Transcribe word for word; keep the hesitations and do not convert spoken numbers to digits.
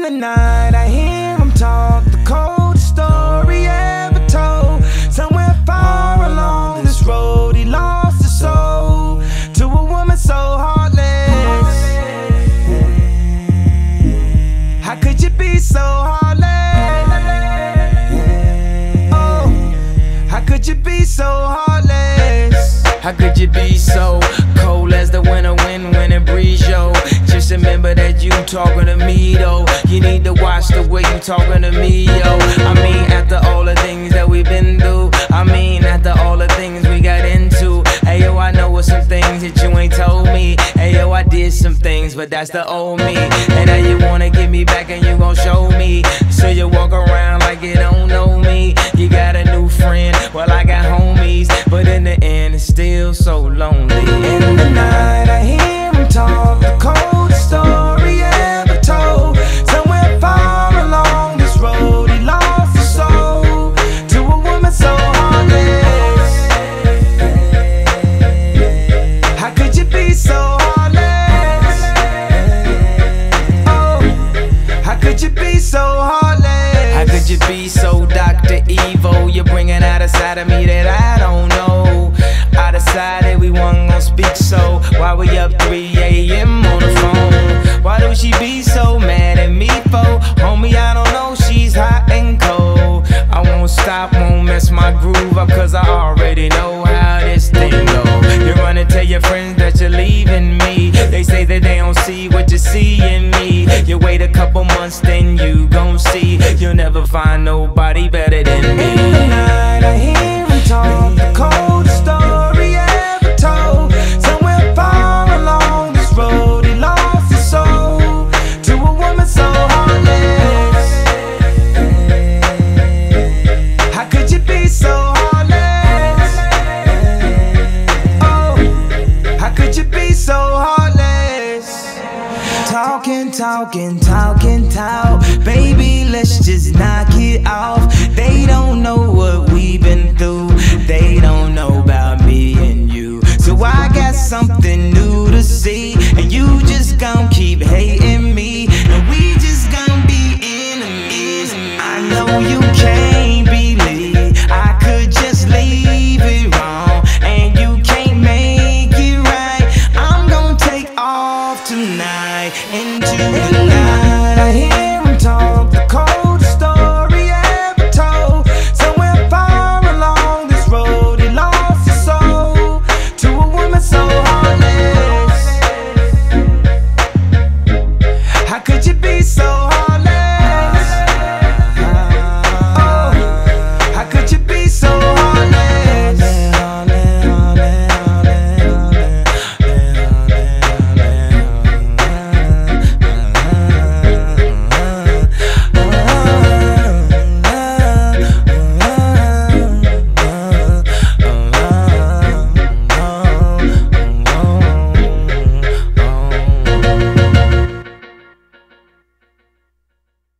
In the night I hear him talk, the coldest story ever told. Somewhere far along this road he lost his soul to a woman so heartless. How could you be so heartless? Oh, how could you be so heartless? How could you be so cold as the winter wind when it breeze, yo? Just remember that you talking to me, though. You need to watch the way you talking to me, yo. I mean, after all the things that we've been through, I mean, after all the things we got into. Hey, yo, I know what some things that you ain't told me. Hey, yo, I did some things, but that's the old me. And now you wanna get me back and you gon' show me. So you walk around like you don't know me. You got a new friend, well, I got homies, but in the end, it's still so lonely. In the night I hear him talk, the coldest story ever told. Somewhere far along this road he lost his soul to a woman so heartless. How could you be so heartless? Oh, how could you be so heartless? How could you be so Doctor Evil? You're bringing out a side of me that I don't know. I decided we wasn't gon' speak, so why we up three A M on the phone? Why do she be so mad at me for? Homie, I don't know, she's hot and cold. I won't stop, won't mess my groove up, cause I already know how this thing go. You're gonna tell your friends that you're leaving me. They say that they don't see what you see in me. You wait a couple months, then you gon' see. You'll never find nobody better than me. In the night I hear him talk, the coldest story ever told. Somewhere far along this road he lost his soul to a woman so heartless. How could you be so heartless? Oh, how could you be so heartless? Talking, talking, talking, talk. Baby, let's just knock it off. They don't know what we've been through. They don't know about me and you. So I got something new to see, and you just gon' keep hating me, and we just gon' be enemies. I know you can't believe I could just leave it wrong, and you can't make it right. I'm gon' take off tonight into the night. I hear him talk, the coldest story ever told. Somewhere far along this road he lost his soul to a woman so heartless. How could you be so